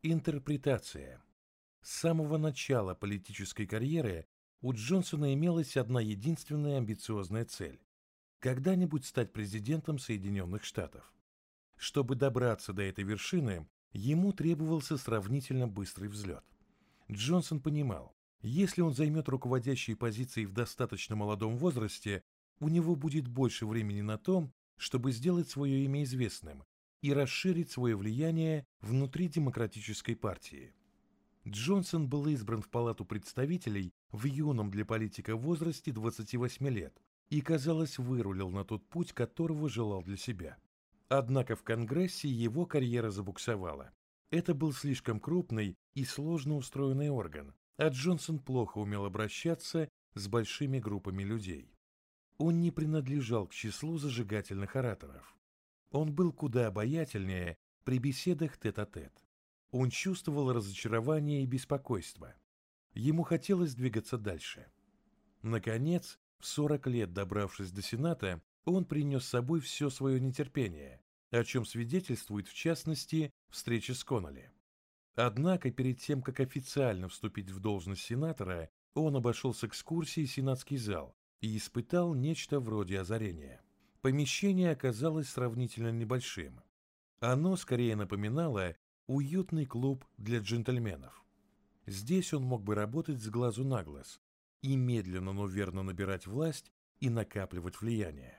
Интерпретация. С самого начала политической карьеры у Джонсона имелась одна единственная амбициозная цель – когда-нибудь стать президентом Соединенных Штатов. Чтобы добраться до этой вершины, ему требовался сравнительно быстрый взлет. Джонсон понимал, если он займет руководящие позиции в достаточно молодом возрасте, у него будет больше времени на то, чтобы сделать свое имя известным и расширить свое влияние внутри демократической партии. Джонсон был избран в Палату представителей в юном для политика возрасте 28 лет и, казалось, вырулил на тот путь, которого желал для себя. Однако в Конгрессе его карьера забуксовала. Это был слишком крупный и сложно устроенный орган, а Джонсон плохо умел обращаться с большими группами людей. Он не принадлежал к числу зажигательных ораторов. Он был куда обаятельнее при беседах тет-а-тет. Он чувствовал разочарование и беспокойство. Ему хотелось двигаться дальше. Наконец, в 40 лет добравшись до Сената, он принес с собой все свое нетерпение, о чем свидетельствует в частности встреча с Коннолли. Однако перед тем, как официально вступить в должность сенатора, он обошел с экскурсией сенатский зал и испытал нечто вроде озарения. Помещение оказалось сравнительно небольшим. Оно скорее напоминало уютный клуб для джентльменов. Здесь он мог бы работать с глазу на глаз и медленно, но верно набирать власть и накапливать влияние.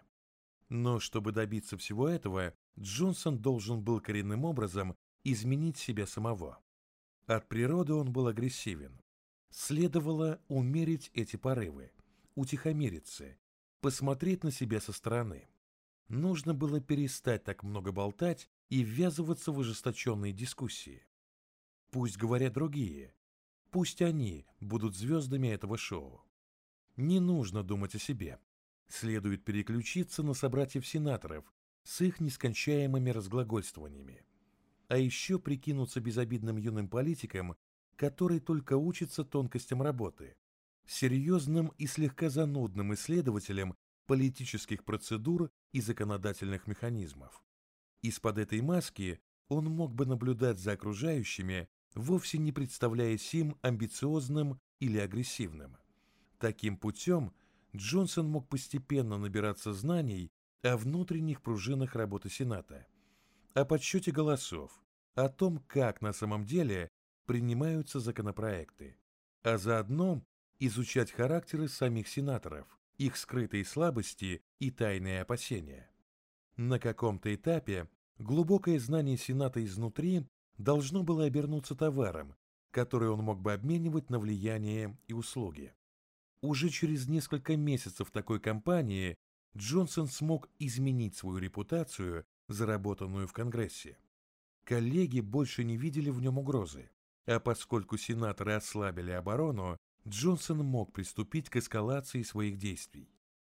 Но чтобы добиться всего этого, Джонсон должен был коренным образом изменить себя самого. От природы он был агрессивен. Следовало умерить эти порывы, утихомириться, посмотреть на себя со стороны. Нужно было перестать так много болтать и ввязываться в ожесточенные дискуссии. Пусть говорят другие, пусть они будут звездами этого шоу. Не нужно думать о себе. Следует переключиться на собратьев-сенаторов с их нескончаемыми разглагольствованиями. А еще прикинуться безобидным юным политиком, который только учится тонкостям работы, серьезным и слегка занудным исследователем политических процедур и законодательных механизмов. Из-под этой маски он мог бы наблюдать за окружающими, вовсе не представляясь им амбициозным или агрессивным. Таким путем Джонсон мог постепенно набираться знаний о внутренних пружинах работы Сената, о подсчете голосов, о том, как на самом деле принимаются законопроекты, а заодно изучать характеры самих сенаторов, их скрытые слабости и тайные опасения. На каком-то этапе глубокое знание Сената изнутри должно было обернуться товаром, который он мог бы обменивать на влияние и услуги. Уже через несколько месяцев такой кампании Джонсон смог изменить свою репутацию, заработанную в Конгрессе. Коллеги больше не видели в нем угрозы, а поскольку сенаторы ослабили оборону, Джонсон мог приступить к эскалации своих действий.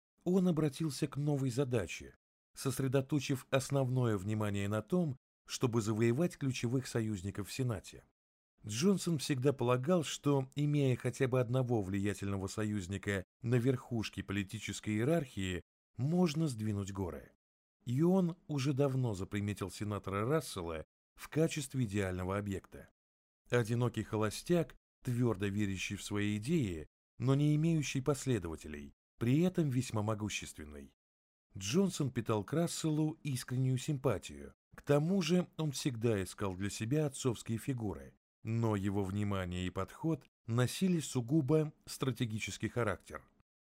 Он обратился к новой задаче, сосредоточив основное внимание на том, чтобы завоевать ключевых союзников в Сенате. Джонсон всегда полагал, что, имея хотя бы одного влиятельного союзника на верхушке политической иерархии, можно сдвинуть горы. И он уже давно заприметил сенатора Рассела в качестве идеального объекта. Одинокий холостяк, твердо верящий в свои идеи, но не имеющий последователей, при этом весьма могущественный. Джонсон питал к Расселу искреннюю симпатию. К тому же он всегда искал для себя отцовские фигуры, но его внимание и подход носили сугубо стратегический характер.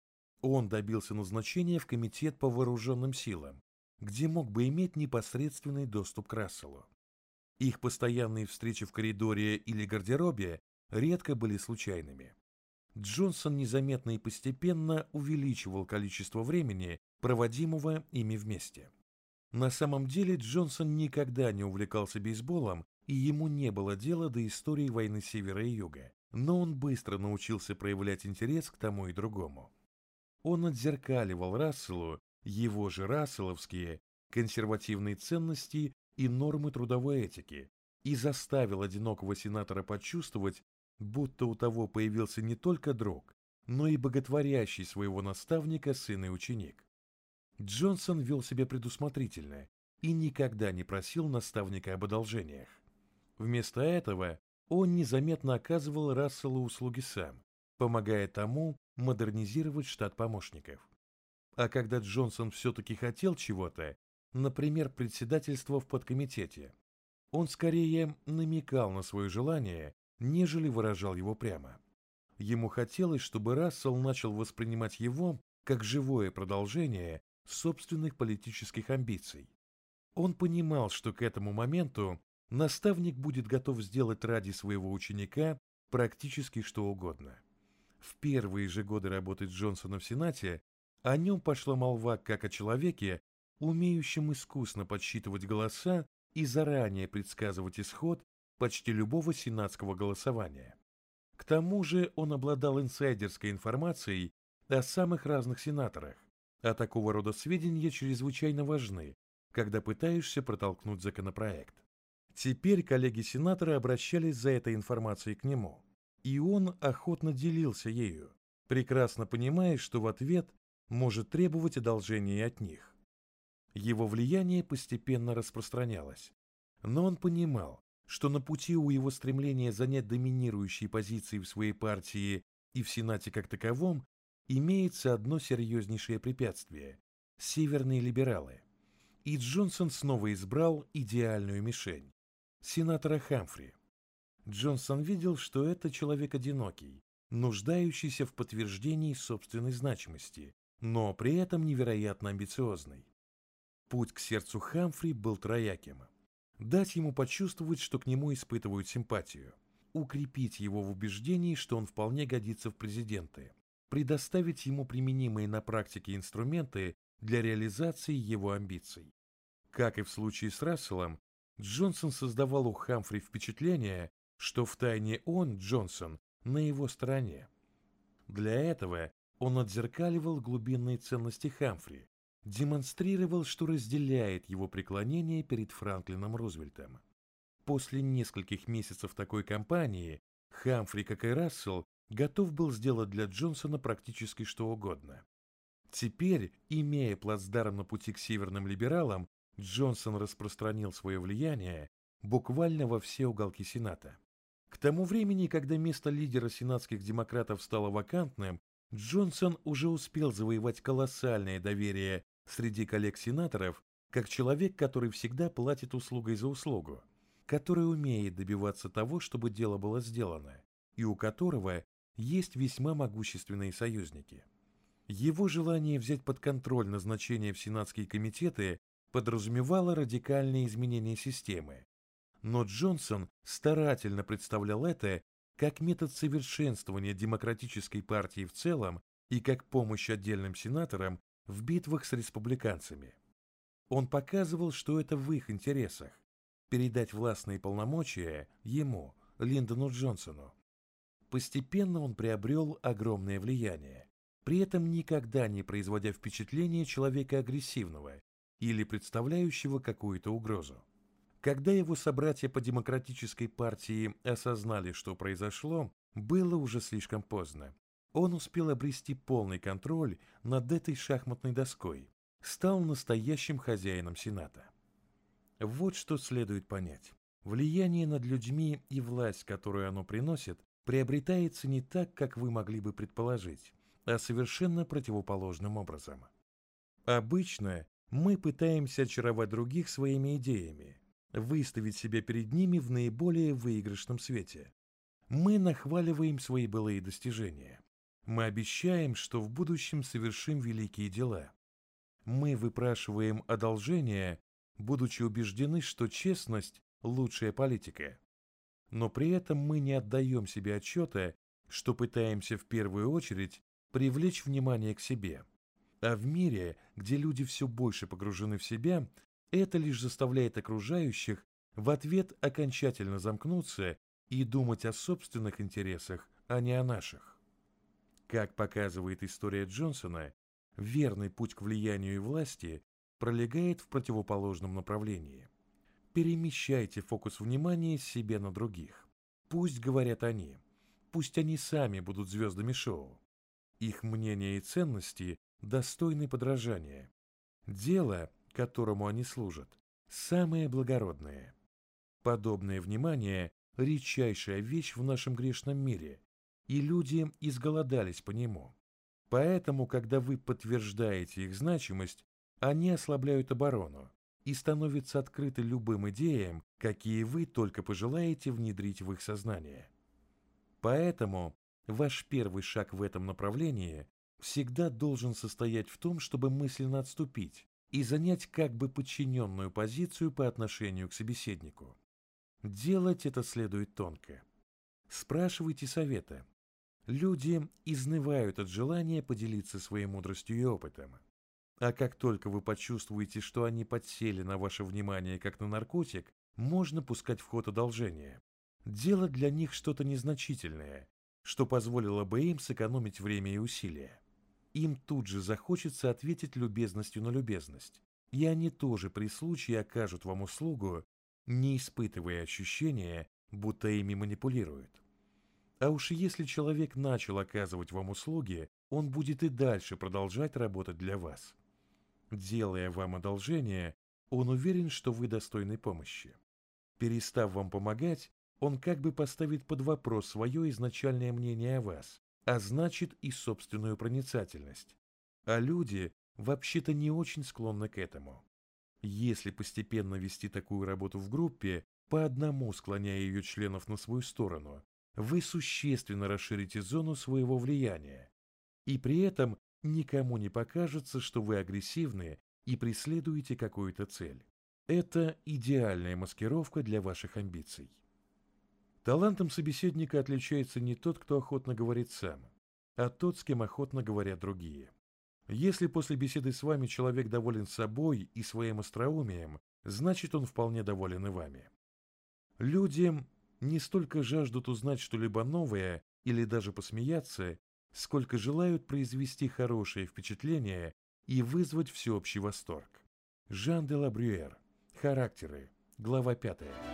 Он добился назначения в Комитет по вооруженным силам, где мог бы иметь непосредственный доступ к Расселу. Их постоянные встречи в коридоре или гардеробе редко были случайными. Джонсон незаметно и постепенно увеличивал количество времени, проводимого ими вместе. На самом деле Джонсон никогда не увлекался бейсболом, и ему не было дела до истории войны Севера и Юга, но он быстро научился проявлять интерес к тому и другому. Он отзеркаливал Расселу его же расселовские консервативные ценности и нормы трудовой этики и заставил одинокого сенатора почувствовать, будто у того появился не только друг, но и боготворящий своего наставника сын и ученик. Джонсон вел себя предусмотрительно и никогда не просил наставника об одолжениях. Вместо этого он незаметно оказывал Расселу услуги сам, помогая тому модернизировать штат помощников. А когда Джонсон все-таки хотел чего-то, например, председательства в подкомитете, он скорее намекал на свое желание, нежели выражал его прямо. Ему хотелось, чтобы Рассел начал воспринимать его как живое продолжение собственных политических амбиций. Он понимал, что к этому моменту наставник будет готов сделать ради своего ученика практически что угодно. В первые же годы работы Джонсона в Сенате о нем пошла молва как о человеке, умеющем искусно подсчитывать голоса и заранее предсказывать исход почти любого сенатского голосования. К тому же он обладал инсайдерской информацией о самых разных сенаторах, а такого рода сведения чрезвычайно важны, когда пытаешься протолкнуть законопроект. Теперь коллеги-сенаторы обращались за этой информацией к нему, и он охотно делился ею, прекрасно понимая, что в ответ может требовать одолжения от них. Его влияние постепенно распространялось, но он понимал, что на пути у его стремления занять доминирующие позиции в своей партии и в Сенате как таковом имеется одно серьезнейшее препятствие – северные либералы. И Джонсон снова избрал идеальную мишень – сенатора Хамфри. Джонсон видел, что это человек одинокий, нуждающийся в подтверждении собственной значимости, но при этом невероятно амбициозный. Путь к сердцу Хамфри был трояким. Дать ему почувствовать, что к нему испытывают симпатию, укрепить его в убеждении, что он вполне годится в президенты, предоставить ему применимые на практике инструменты для реализации его амбиций. Как и в случае с Расселом, Джонсон создавал у Хамфри впечатление, что втайне он, Джонсон, на его стороне. Для этого он отзеркаливал глубинные ценности Хамфри, демонстрировал, что разделяет его преклонение перед Франклином Рузвельтом. После нескольких месяцев такой кампании Хамфри, как и Рассел, готов был сделать для Джонсона практически что угодно. Теперь, имея плацдарм на пути к северным либералам, Джонсон распространил свое влияние буквально во все уголки Сената. К тому времени, когда место лидера сенатских демократов стало вакантным, Джонсон уже успел завоевать колоссальное доверие среди коллег-сенаторов как человек, который всегда платит услугой за услугу, который умеет добиваться того, чтобы дело было сделано, и у которого есть весьма могущественные союзники. Его желание взять под контроль назначение в сенатские комитеты подразумевало радикальные изменения системы, но Джонсон старательно представлял это как метод совершенствования демократической партии в целом и как помощь отдельным сенаторам в битвах с республиканцами. Он показывал, что это в их интересах – передать властные полномочия ему, Линдону Джонсону. Постепенно он приобрел огромное влияние, при этом никогда не производя впечатления человека агрессивного или представляющего какую-то угрозу. Когда его собратья по демократической партии осознали, что произошло, было уже слишком поздно. Он успел обрести полный контроль над этой шахматной доской, стал настоящим хозяином Сената. Вот что следует понять. Влияние над людьми и власть, которую оно приносит, приобретается не так, как вы могли бы предположить, а совершенно противоположным образом. Обычно мы пытаемся очаровать других своими идеями, выставить себя перед ними в наиболее выигрышном свете. Мы нахваливаем свои былые достижения. Мы обещаем, что в будущем совершим великие дела. Мы выпрашиваем одолжения, будучи убеждены, что честность – лучшая политика. Но при этом мы не отдаем себе отчета, что пытаемся в первую очередь привлечь внимание к себе. А в мире, где люди все больше погружены в себя, это лишь заставляет окружающих в ответ окончательно замкнуться и думать о собственных интересах, а не о наших. Как показывает история Джонсона, верный путь к влиянию и власти пролегает в противоположном направлении. Перемещайте фокус внимания с себя на других. Пусть говорят они, пусть они сами будут звездами шоу. Их мнения и ценности достойны подражания. Дело, которому они служат, самое благородное. Подобное внимание – редчайшая вещь в нашем грешном мире, и люди изголодались по нему. Поэтому, когда вы подтверждаете их значимость, они ослабляют оборону и становятся открыты любым идеям, какие вы только пожелаете внедрить в их сознание. Поэтому ваш первый шаг в этом направлении всегда должен состоять в том, чтобы мысленно отступить и занять как бы подчиненную позицию по отношению к собеседнику. Делать это следует тонко. Спрашивайте совета. Люди изнывают от желания поделиться своей мудростью и опытом. А как только вы почувствуете, что они подсели на ваше внимание как на наркотик, можно пускать в ход одолжение. Делать для них что-то незначительное, что позволило бы им сэкономить время и усилия. Им тут же захочется ответить любезностью на любезность, и они тоже при случае окажут вам услугу, не испытывая ощущения, будто ими манипулируют. А уж если человек начал оказывать вам услуги, он будет и дальше продолжать работать для вас. Делая вам одолжение, он уверен, что вы достойны помощи. Перестав вам помогать, он как бы поставит под вопрос свое изначальное мнение о вас, а значит и собственную проницательность. А люди вообще-то не очень склонны к этому. Если постепенно вести такую работу в группе, по одному склоняя ее членов на свою сторону, вы существенно расширите зону своего влияния, и при этом никому не покажется, что вы агрессивны и преследуете какую-то цель. Это идеальная маскировка для ваших амбиций. Талантом собеседника отличается не тот, кто охотно говорит сам, а тот, с кем охотно говорят другие. Если после беседы с вами человек доволен собой и своим остроумием, значит, он вполне доволен и вами. Люди не столько жаждут узнать что-либо новое или даже посмеяться, сколько желают произвести хорошее впечатление и вызвать всеобщий восторг. Жан де ла Брюер. Характеры. Глава 5.